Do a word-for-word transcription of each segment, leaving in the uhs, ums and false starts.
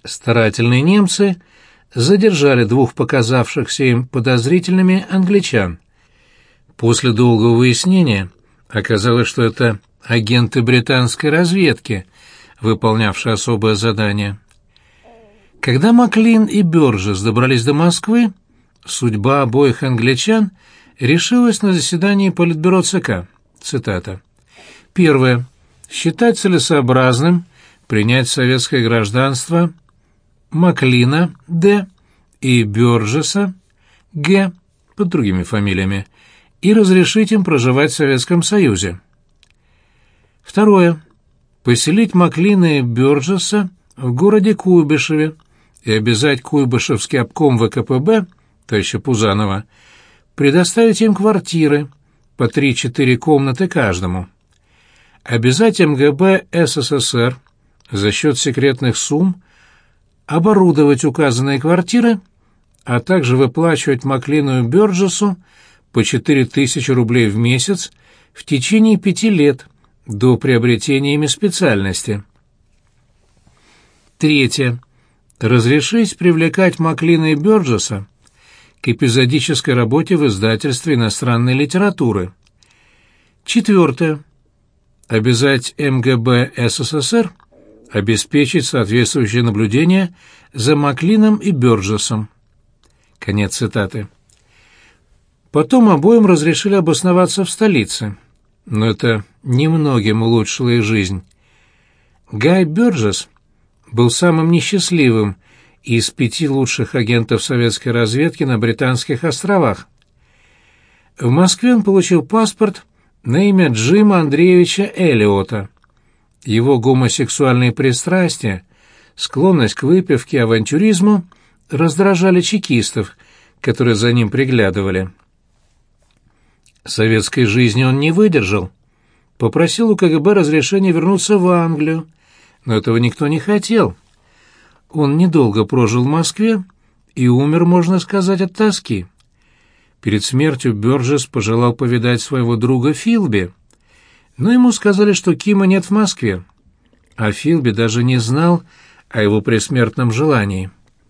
Старательные немцы задержали двух показавшихся им подозрительными англичан. После долгого выяснения оказалось, что это агенты британской разведки, выполнявшие особое задание. Когда Маклин и Бёрджесс добрались до Москвы, судьба обоих англичан решилась на заседании Политбюро ЦК. Цитата. Первое. Считать целесообразным принять советское гражданство Маклина Д. и Бёрджесса Г. под другими фамилиями и разрешить им проживать в Советском Союзе. Второе. Поселить Маклина и Бёрджесса в городе Куйбышеве и обязать Куйбышевский обком ВКПБ, товарища Пузанова, предоставить им квартиры по три-четыре комнаты каждому. Обязать МГБ СССР за счет секретных сумм оборудовать указанные квартиры, а также выплачивать Маклину и Бёрджессу по четыре тысячи рублей в месяц в течение пяти лет до приобретения ими специальности. Третье. Разрешить привлекать Маклина и Бёрджесса к эпизодической работе в издательстве иностранной литературы. Четвертое. Обязать МГБ СССР обеспечить соответствующее наблюдение за Маклином и Бёрджессом. Конец цитаты. Потом обоим разрешили обосноваться в столице, но это немногим улучшило их жизнь. Гай Бёрджесс был самым несчастливым из пяти лучших агентов советской разведки на Британских островах. В Москве он получил паспорт на имя Джима Андреевича Эллиота. Его гомосексуальные пристрастия, склонность к выпивке и авантюризму раздражали чекистов, которые за ним приглядывали. Советской жизни он не выдержал. Попросил у КГБ разрешения вернуться в Англию, но этого никто не хотел. Он недолго прожил в Москве и умер, можно сказать, от тоски. Перед смертью Бёрджесс пожелал повидать своего друга Филби, но ему сказали, что Кима нет в Москве, а Филби даже не знал о его предсмертном желании.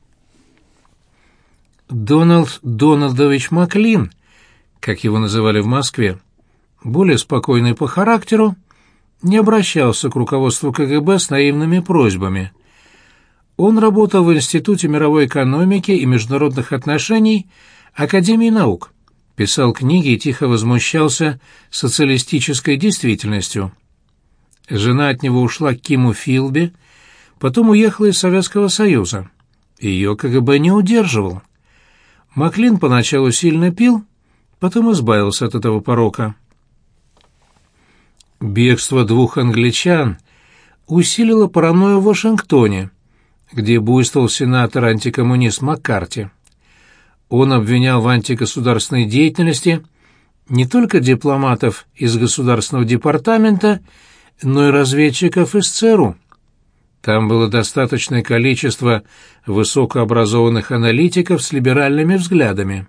Дональд Дональдович Маклин, как его называли в Москве, более спокойный по характеру, не обращался к руководству КГБ с наивными просьбами. Он работал в Институте мировой экономики и международных отношений Академии наук, писал книги и тихо возмущался социалистической действительностью. Жена от него ушла к Киму Филби, потом уехала из Советского Союза. Ее КГБ не удерживал. Маклин поначалу сильно пил, потом избавился от этого порока. Бегство двух англичан усилило паранойю в Вашингтоне, где буйствовал сенатор-антикоммунист Маккарти. Он обвинял в антигосударственной деятельности не только дипломатов из Государственного департамента, но и разведчиков из ЦРУ. Там было достаточное количество высокообразованных аналитиков с либеральными взглядами.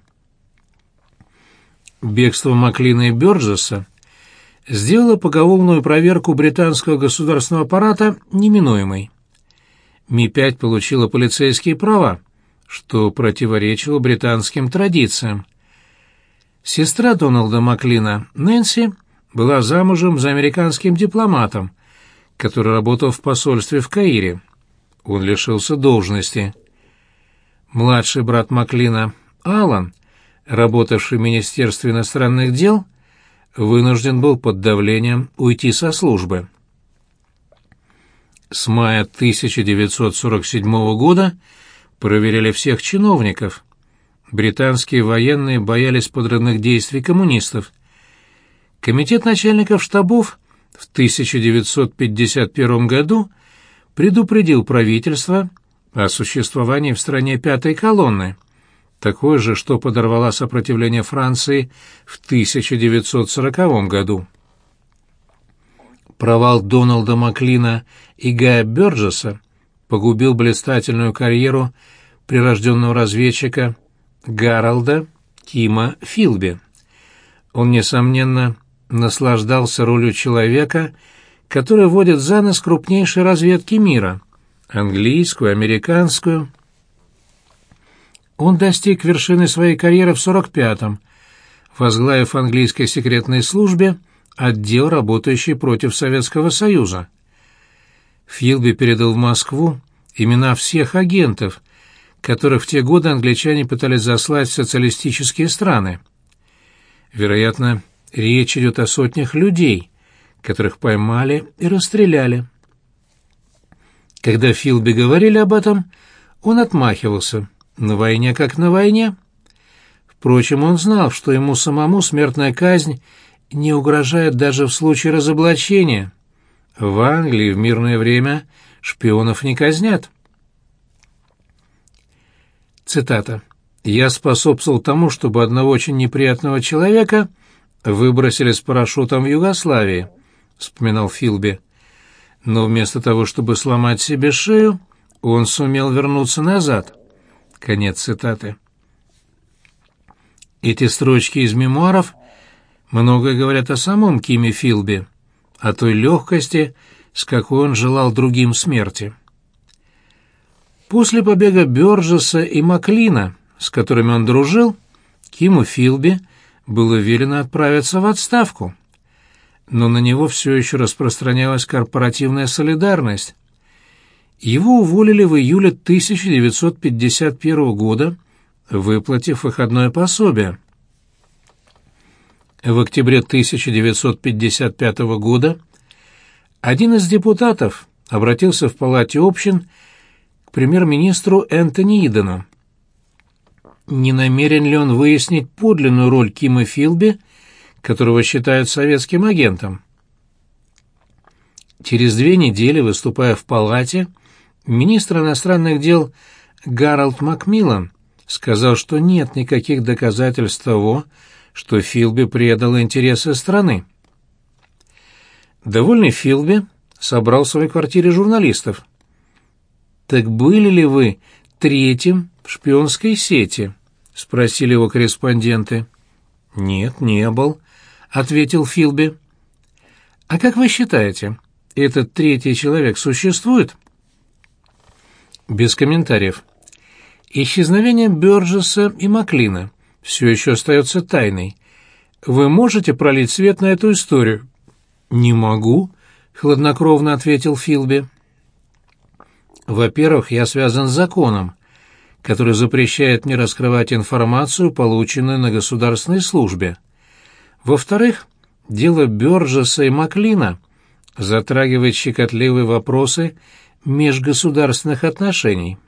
Бегство Маклина и Бёрджесса сделало поголовную проверку британского государственного аппарата неминуемой. Ми пять получила полицейские права, что противоречило британским традициям. Сестра Дональда Маклина, Нэнси, была замужем за американским дипломатом, который работал в посольстве в Каире. Он лишился должности. Младший брат Маклина, Алан, работавший в Министерстве иностранных дел, вынужден был под давлением уйти со службы. С мая тысяча девятьсот сорок седьмого года проверяли всех чиновников. Британские военные боялись подрывных действий коммунистов. Комитет начальников штабов в тысяча девятьсот пятьдесят первом году предупредил правительство о существовании в стране пятой колонны, такой же, что подорвала сопротивление Франции в тысяча девятьсот сороковом году. Провал Дональда Маклина и Гая Бёрджесса погубил блистательную карьеру прирожденного разведчика Гарольда Кима Филби. Он, несомненно, наслаждался ролью человека, который водит за нос крупнейшей разведки мира, английскую, американскую. Он достиг вершины своей карьеры в сорок пятом, возглавив в английской секретной службе отдел, работающий против Советского Союза. Филби передал в Москву имена всех агентов, которых в те годы англичане пытались заслать в социалистические страны. Вероятно, речь идет о сотнях людей, которых поймали и расстреляли. Когда Филби говорили об этом, он отмахивался: на войне как на войне. Впрочем, он знал, что ему самому смертная казнь не угрожает даже в случае разоблачения. В Англии в мирное время шпионов не казнят. Цитата. «Я способствовал тому, чтобы одного очень неприятного человека выбросили с парашютом в Югославии», — вспоминал Филби. «Но вместо того, чтобы сломать себе шею, он сумел вернуться назад». Конец цитаты. Эти строчки из мемуаров многое говорят о самом Киме Филби, о той легкости, с какой он желал другим смерти. После побега Бёрджесса и Маклина, с которыми он дружил, Киму Филби было велено отправиться в отставку. Но на него все еще распространялась корпоративная солидарность. Его уволили в июле тысяча девятьсот пятьдесят первого года, выплатив выходное пособие. В октябре тысяча девятьсот пятьдесят пятого года один из депутатов обратился в Палате общин к премьер-министру Энтони Идену. Не намерен ли он выяснить подлинную роль Кима Филби, которого считают советским агентом? Через две недели, выступая в Палате, министр иностранных дел Гарольд Макмиллан сказал, что нет никаких доказательств того, что Филби предал интересы страны. Довольный Филби собрал в своей квартире журналистов. «Так были ли вы третьим в шпионской сети?» — спросили его корреспонденты. «Нет, не был», — ответил Филби. «А как вы считаете, этот третий человек существует?» Без комментариев. Исчезновение Бёрджесса и Маклина все еще остается тайной. Вы можете пролить свет на эту историю? «Не могу», — хладнокровно ответил Филби. «Во-первых, я связан с законом, который запрещает мне раскрывать информацию, полученную на государственной службе. Во-вторых, дело Бёрджесса и Маклина затрагивает щекотливые вопросы межгосударственных отношений».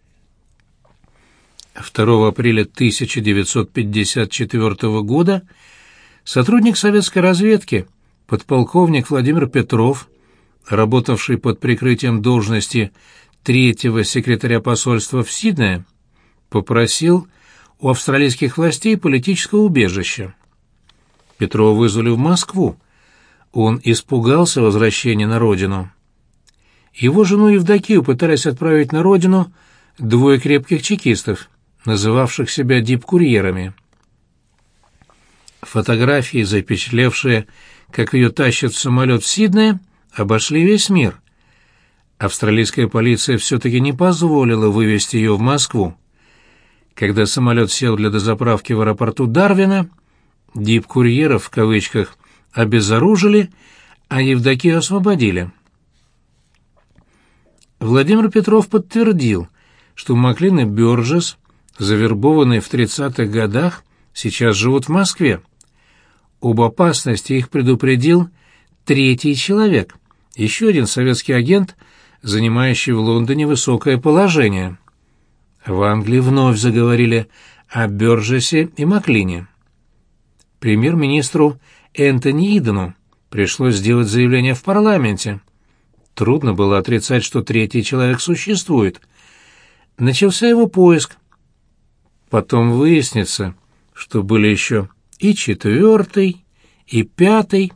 второго апреля тысяча девятьсот пятьдесят четвёртого года сотрудник советской разведки, подполковник Владимир Петров, работавший под прикрытием должности третьего секретаря посольства в Сиднее, попросил у австралийских властей политического убежища. Петрова вызвали в Москву. Он испугался возвращения на родину. Его жену Евдокию пытались отправить на родину двое крепких чекистов, называвших себя дипкурьерами. Фотографии, запечатлевшие, как ее тащат в самолет в Сиднее, обошли весь мир. Австралийская полиция все-таки не позволила вывезти ее в Москву. Когда самолет сел для дозаправки в аэропорту Дарвина, дипкурьеров, в кавычках, обезоружили, а Евдокию освободили. Владимир Петров подтвердил, что Маклин и Бёрджесс, завербованные в тридцатых годах, сейчас живут в Москве. Об опасности их предупредил третий человек, еще один советский агент, занимающий в Лондоне высокое положение. В Англии вновь заговорили о Бёрджессе и Маклине. Премьер-министру Энтони Идену пришлось сделать заявление в парламенте. Трудно было отрицать, что третий человек существует. Начался его поиск. Потом выяснится, что были еще и четвертый, и пятый.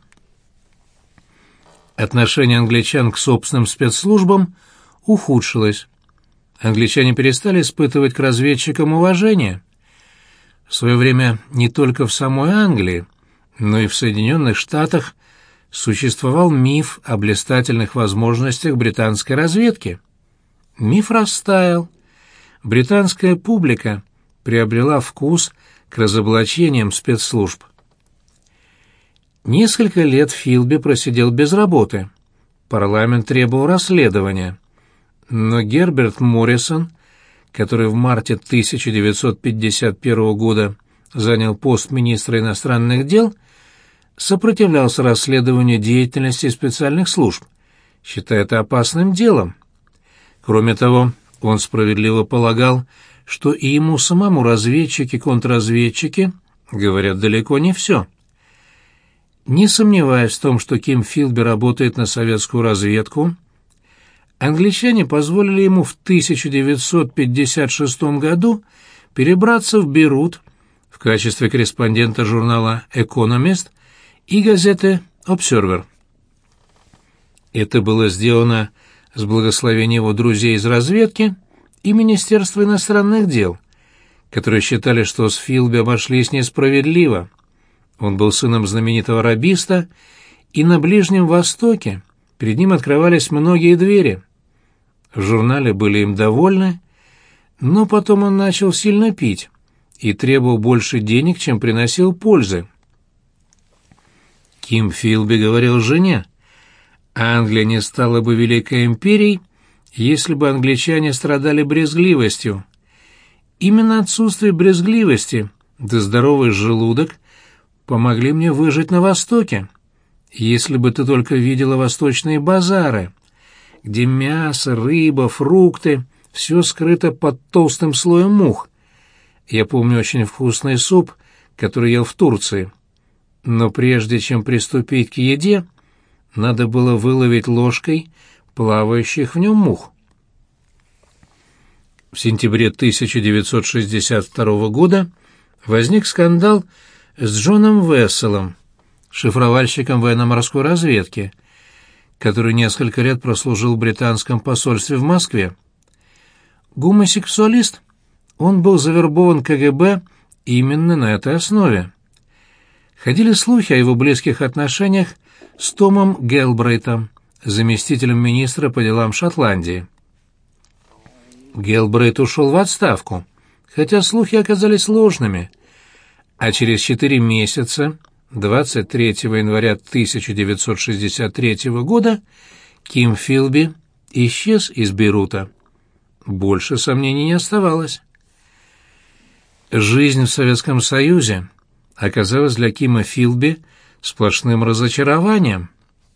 Отношение англичан к собственным спецслужбам ухудшилось. Англичане перестали испытывать к разведчикам уважение. В свое время не только в самой Англии, но и в Соединенных Штатах существовал миф о блистательных возможностях британской разведки. Миф растаял. Британская публика приобрела вкус к разоблачениям спецслужб. Несколько лет Филби просидел без работы. Парламент требовал расследования. Но Герберт Моррисон, который в марте тысяча девятьсот пятьдесят первого года занял пост министра иностранных дел, сопротивлялся расследованию деятельности специальных служб, считая это опасным делом. Кроме того, он справедливо полагал, что и ему самому разведчики-контрразведчики говорят далеко не все. Не сомневаясь в том, что Ким Филби работает на советскую разведку, англичане позволили ему в тысяча девятьсот пятьдесят шестом году перебраться в Бейрут в качестве корреспондента журнала «Экономист» и газеты «Обсервер». Это было сделано с благословения его друзей из разведки и Министерства иностранных дел, которые считали, что с Филби обошлись несправедливо. Он был сыном знаменитого раббиста, и на Ближнем Востоке перед ним открывались многие двери. В журнале были им довольны, но потом он начал сильно пить и требовал больше денег, чем приносил пользы. Ким Филби говорил жене: «Англия не стала бы великой империей, если бы англичане страдали брезгливостью. Именно отсутствие брезгливости да здоровый желудок помогли мне выжить на Востоке. Если бы ты только видела восточные базары, где мясо, рыба, фрукты — все скрыто под толстым слоем мух. Я помню очень вкусный суп, который ел в Турции. Но прежде чем приступить к еде, надо было выловить ложкой плавающих в нем мух». В сентябре тысяча девятьсот шестьдесят второго года возник скандал с Джоном Весселом, шифровальщиком военно-морской разведки, который несколько лет прослужил в британском посольстве в Москве. Гомосексуалист, он был завербован ка гэ бэ именно на этой основе. Ходили слухи о его близких отношениях с Томом Гелбрейтом, заместителем министра по делам Шотландии. Гелбрейт ушел в отставку, хотя слухи оказались ложными, а через четыре месяца, двадцать третьего января тысяча девятьсот шестьдесят третьего года, Ким Филби исчез из Бейрута. Больше сомнений не оставалось. Жизнь в Советском Союзе оказалась для Кима Филби сплошным разочарованием.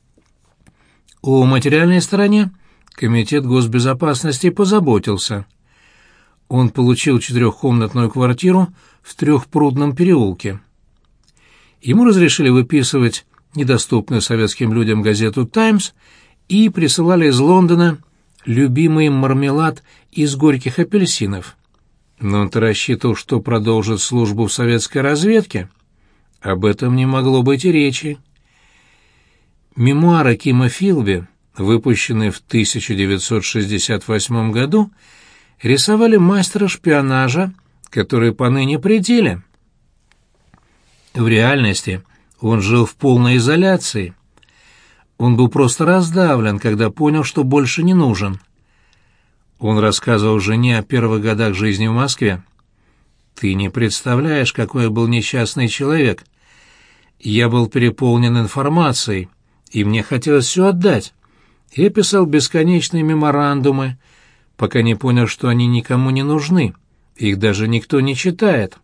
О материальной стороне Комитет госбезопасности позаботился. Он получил четырехкомнатную квартиру в Трехпрудном переулке. Ему разрешили выписывать недоступную советским людям газету «Таймс» и присылали из Лондона любимый им мармелад из горьких апельсинов. Но он-то рассчитывал, что продолжит службу в советской разведке. Об этом не могло быть и речи. Мемуары Кима Филби, выпущенные в тысяча девятьсот шестьдесят восьмом году, рисовали мастера шпионажа, который поныне при деле. В реальности он жил в полной изоляции. Он был просто раздавлен, когда понял, что больше не нужен. Он рассказывал жене о первых годах жизни в Москве. «Ты не представляешь, какой я был несчастный человек. Я был переполнен информацией, и мне хотелось все отдать. Я писал бесконечные меморандумы, пока не понял, что они никому не нужны, их даже никто не читает».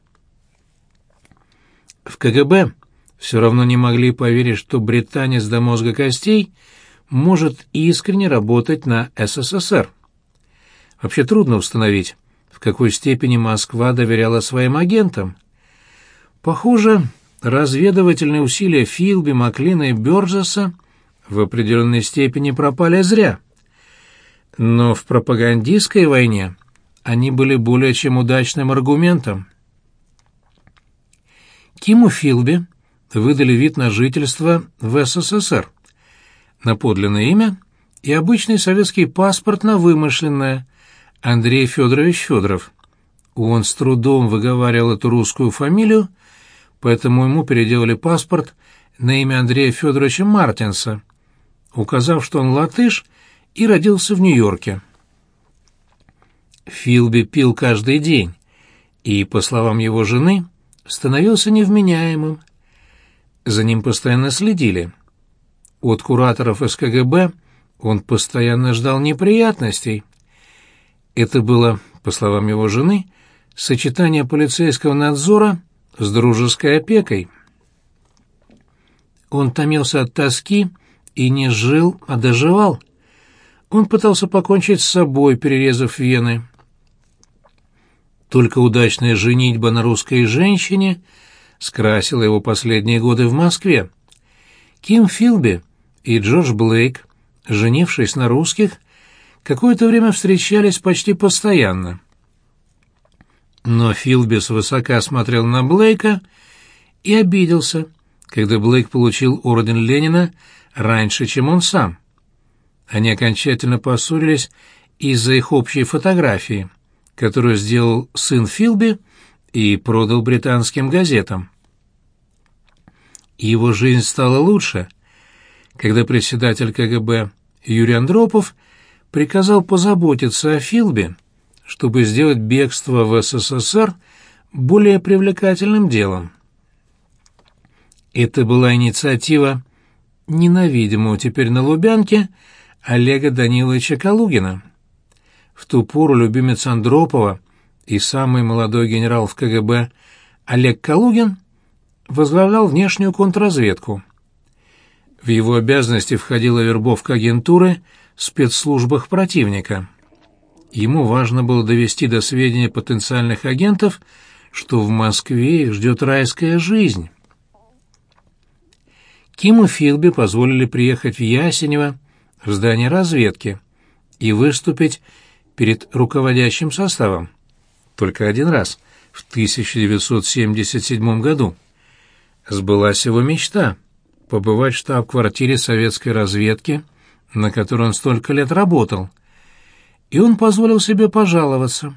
В ка гэ бэ все равно не могли поверить, что британец до мозга костей может искренне работать на эс эс эс эр. Вообще трудно установить, в какой степени Москва доверяла своим агентам. Похоже, разведывательные усилия Филби, Маклина и Бёрджесса в определенной степени пропали зря. Но в пропагандистской войне они были более чем удачным аргументом. Киму Филби выдали вид на жительство в эс эс эс эр, на подлинное имя и обычный советский паспорт на вымышленное — Андрей Федорович Федоров. Он с трудом выговаривал эту русскую фамилию, поэтому ему переделали паспорт на имя Андрея Федоровича Мартинса, указав, что он латыш и родился в Нью-Йорке. Филби пил каждый день и, по словам его жены, становился невменяемым. За ним постоянно следили. От кураторов из ка гэ бэ он постоянно ждал неприятностей. Это было, по словам его жены, сочетание полицейского надзора с дружеской опекой. Он томился от тоски и не жил, а доживал. Он пытался покончить с собой, перерезав вены. Только удачная женитьба на русской женщине скрасила его последние годы в Москве. Ким Филби и Джордж Блейк, женившись на русских, какое-то время встречались почти постоянно. Но Филби свысока смотрел на Блейка и обиделся, когда Блейк получил орден Ленина раньше, чем он сам. Они окончательно поссорились из-за их общей фотографии, которую сделал сын Филби и продал британским газетам. Его жизнь стала лучше, когда председатель ка гэ бэ Юрий Андропов приказал позаботиться о Филби, чтобы сделать бегство в эс эс эс эр более привлекательным делом. Это была инициатива ненавидимого теперь на Лубянке Олега Даниловича Калугина. В ту пору любимец Андропова и самый молодой генерал в ка гэ бэ Олег Калугин возглавлял внешнюю контрразведку. В его обязанности входила вербовка агентуры в спецслужбах противника. Ему важно было довести до сведения потенциальных агентов, что в Москве их ждет райская жизнь. Киму Филби позволили приехать в Ясенево, в здание разведки, и выступить перед руководящим составом. Только один раз, в тысяча девятьсот семьдесят седьмом году. Сбылась его мечта — побывать в штаб-квартире советской разведки, на которой он столько лет работал, и он позволил себе пожаловаться.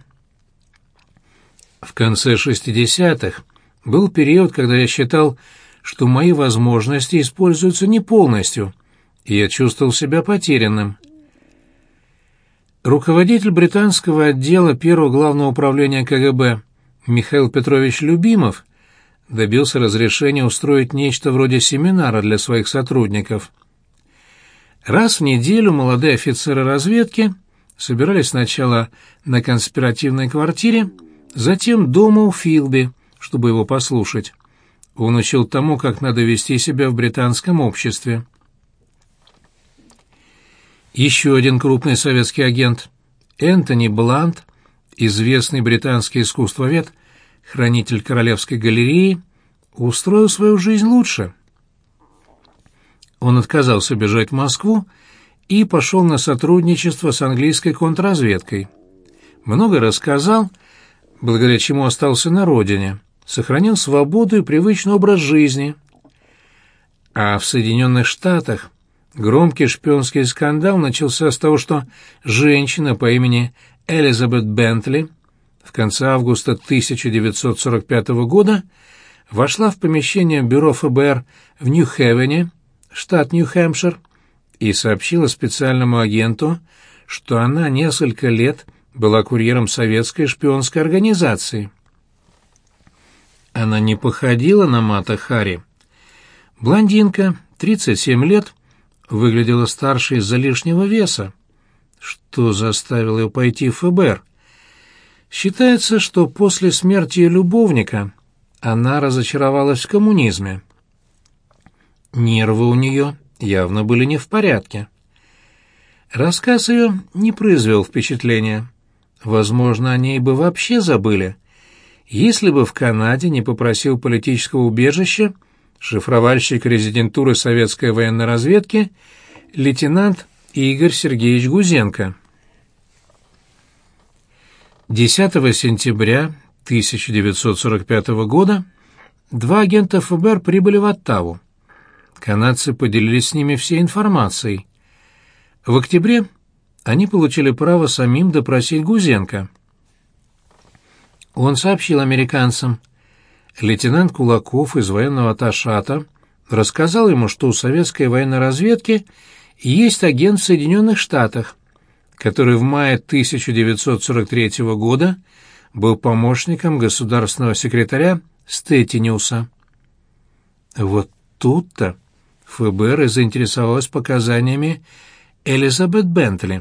В конце шестидесятых был период, когда я считал, что мои возможности используются не полностью, и я чувствовал себя потерянным. Руководитель британского отдела первого главного управления ка гэ бэ Михаил Петрович Любимов добился разрешения устроить нечто вроде семинара для своих сотрудников. Раз в неделю молодые офицеры разведки собирались сначала на конспиративной квартире, затем дома у Филби, чтобы его послушать. Он учил тому, как надо вести себя в британском обществе. Еще один крупный советский агент, Энтони Блант, известный британский искусствовед, хранитель Королевской галереи, устроил свою жизнь лучше. Он отказался бежать в Москву и пошел на сотрудничество с английской контрразведкой. Много рассказал, благодаря чему остался на родине, сохранил свободу и привычный образ жизни. А в Соединенных Штатах громкий шпионский скандал начался с того, что женщина по имени Элизабет Бентли в конце августа тысяча девятьсот сорок пятого года вошла в помещение бюро эф бэ эр в Нью-Хевене, штат Нью-Хэмпшир, и сообщила специальному агенту, что она несколько лет была курьером советской шпионской организации. Она не походила на Мата Хари. Блондинка, тридцать семь лет, выглядела старше из-за лишнего веса, что заставило ее пойти в эф бэ эр. Считается, что после смерти любовника она разочаровалась в коммунизме. Нервы у нее явно были не в порядке. Рассказ ее не произвел впечатления. Возможно, о ней бы вообще забыли, если бы в Канаде не попросил политического убежища шифровальщик резидентуры советской военной разведки лейтенант Игорь Сергеевич Гузенко. десятого сентября тысяча девятьсот сорок пятого года два агента эф бэ эр прибыли в Оттаву. Канадцы поделились с ними всей информацией. В октябре они получили право самим допросить Гузенко. Он сообщил американцам: лейтенант Кулаков из военного атташата рассказал ему, что у советской военной разведки есть агент в Соединенных Штатах, который в мае тысяча девятьсот сорок третьего года был помощником государственного секретаря Стэттиниуса. Вот тут-то ФБР и заинтересовалось показаниями Элизабет Бентли.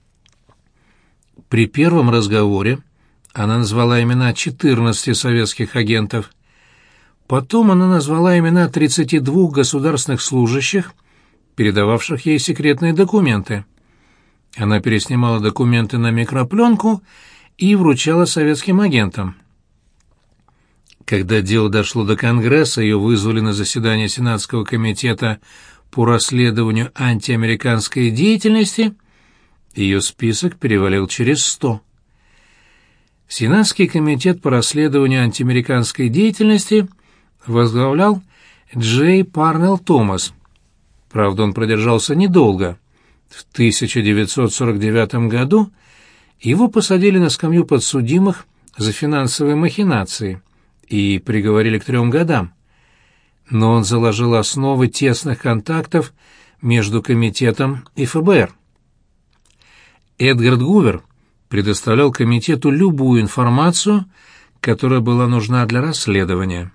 При первом разговоре она назвала имена четырнадцати советских агентов. Потом она назвала имена тридцати двух государственных служащих, передававших ей секретные документы. Она переснимала документы на микропленку и вручала советским агентам. Когда дело дошло до Конгресса, ее вызвали на заседание Сенатского комитета по расследованию антиамериканской деятельности, ее список перевалил через сто. Сенатский комитет по расследованию антиамериканской деятельности возглавлял Джей Парнелл Томас. Правда, он продержался недолго. В тысяча девятьсот сорок девятом году его посадили на скамью подсудимых за финансовые махинации и приговорили к трем годам. Но он заложил основы тесных контактов между комитетом и ФБР. Эдгард Гувер предоставлял комитету любую информацию, которая была нужна для расследования.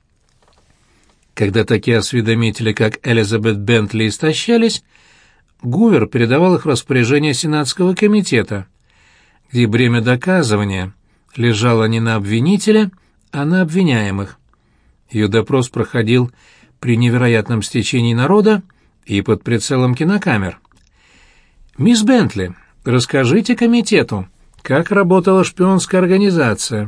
Когда такие осведомители, как Элизабет Бентли, истощались, Гувер передавал их в распоряжение Сенатского комитета, где бремя доказывания лежало не на обвинителе, а на обвиняемых. Ее допрос проходил при невероятном стечении народа и под прицелом кинокамер. «Мисс Бентли, расскажите комитету, как работала шпионская организация».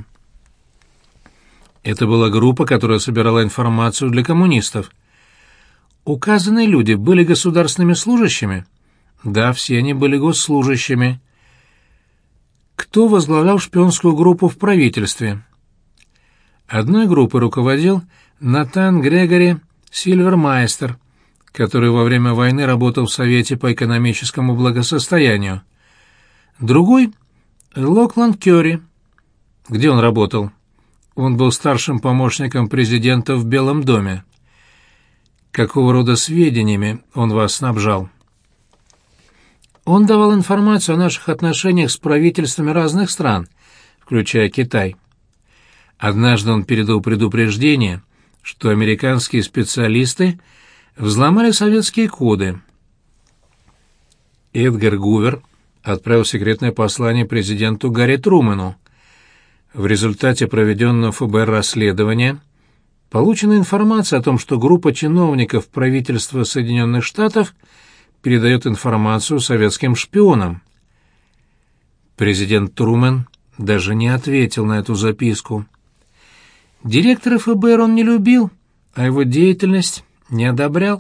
Это была группа, которая собирала информацию для коммунистов. Указанные люди были государственными служащими? Да, все они были госслужащими. Кто возглавлял шпионскую группу в правительстве? Одной группой руководил Натан Грегори Сильвермайстер, который во время войны работал в Совете по экономическому благосостоянию. Другой — Локланд Кёри. Где он работал? Он был старшим помощником президента в Белом доме. Какого рода сведениями он вас снабжал? Он давал информацию о наших отношениях с правительствами разных стран, включая Китай. Однажды он передал предупреждение, что американские специалисты взломали советские коды. Эдгар Гувер отправил секретное послание президенту Гарри Трумэну. В результате проведенного ФБР расследования получена информация о том, что группа чиновников правительства Соединенных Штатов передает информацию советским шпионам. Президент Трумэн даже не ответил на эту записку. Директора ФБР он не любил, а его деятельность не одобрял.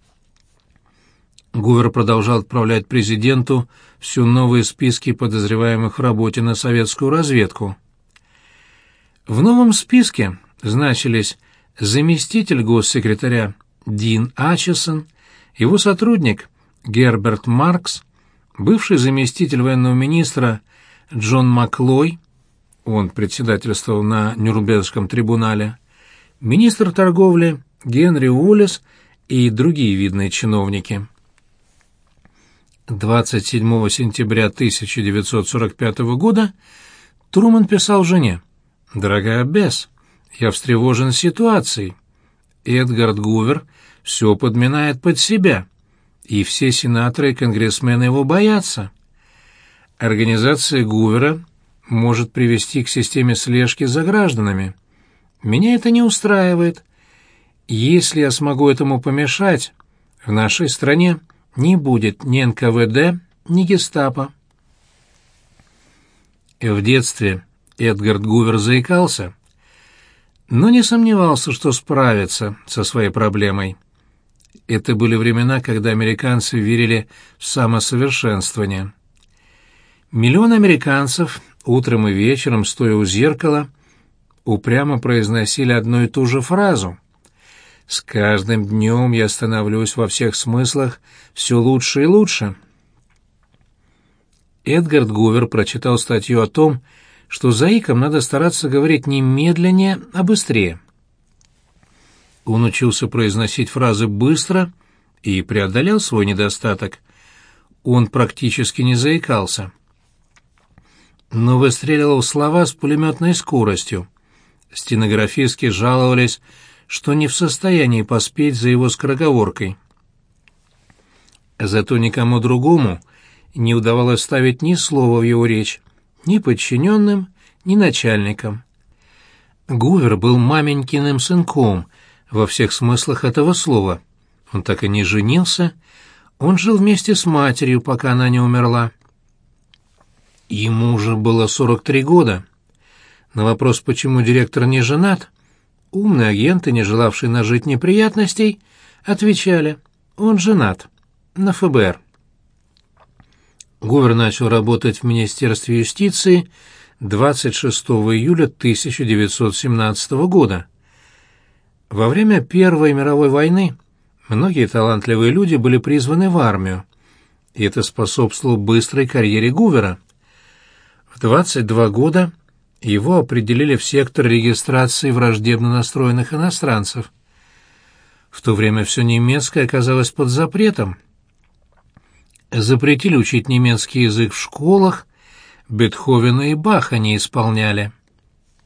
Гувер продолжал отправлять президенту все новые списки подозреваемых в работе на советскую разведку. В новом списке значились заместитель госсекретаря Дин Ачесон, его сотрудник Герберт Маркс, бывший заместитель военного министра Джон Маклой, он председательствовал на Нюрнбергском трибунале, министр торговли Генри Уоллес и другие видные чиновники. двадцать седьмого сентября тысяча девятьсот сорок пятого года Трумэн писал жене: «Дорогая Бесс, я встревожен ситуацией. Эдгард Гувер все подминает под себя, и все сенаторы и конгрессмены его боятся. Организация Гувера может привести к системе слежки за гражданами. Меня это не устраивает. Если я смогу этому помешать, в нашей стране не будет ни эн ка вэ дэ, ни гестапо». В детстве Эдгард Гувер заикался, но не сомневался, что справится со своей проблемой. Это были времена, когда американцы верили в самосовершенствование. Миллион американцев утром и вечером, стоя у зеркала, упрямо произносили одну и ту же фразу: «С каждым днем я становлюсь во всех смыслах все лучше и лучше». Эдгард Гувер прочитал статью о том, что заикам надо стараться говорить не медленнее, а быстрее. Он учился произносить фразы быстро и преодолел свой недостаток. он практически не заикался. Но выстреливал слова с пулеметной скоростью. Стенографистки жаловались, что не в состоянии поспеть за его скороговоркой. Зато никому другому не удавалось ставить ни слова в его речь, ни подчиненным, ни начальникам. Гувер был маменькиным сынком во всех смыслах этого слова. Он так и не женился, он жил вместе с матерью, пока она не умерла. Ему уже было сорок три года. На вопрос, почему директор не женат, умные агенты, не желавшие нажить неприятностей, отвечали: он женат, на эф бэ эр. Гувер начал работать в Министерстве юстиции двадцать шестого июля тысяча девятьсот семнадцатого года. Во время Первой мировой войны многие талантливые люди были призваны в армию, и это способствовало быстрой карьере Гувера. В двадцать два года его определили в сектор регистрации враждебно настроенных иностранцев. В то время все немецкое оказалось под запретом. Запретили учить немецкий язык в школах, Бетховена и Баха не исполняли.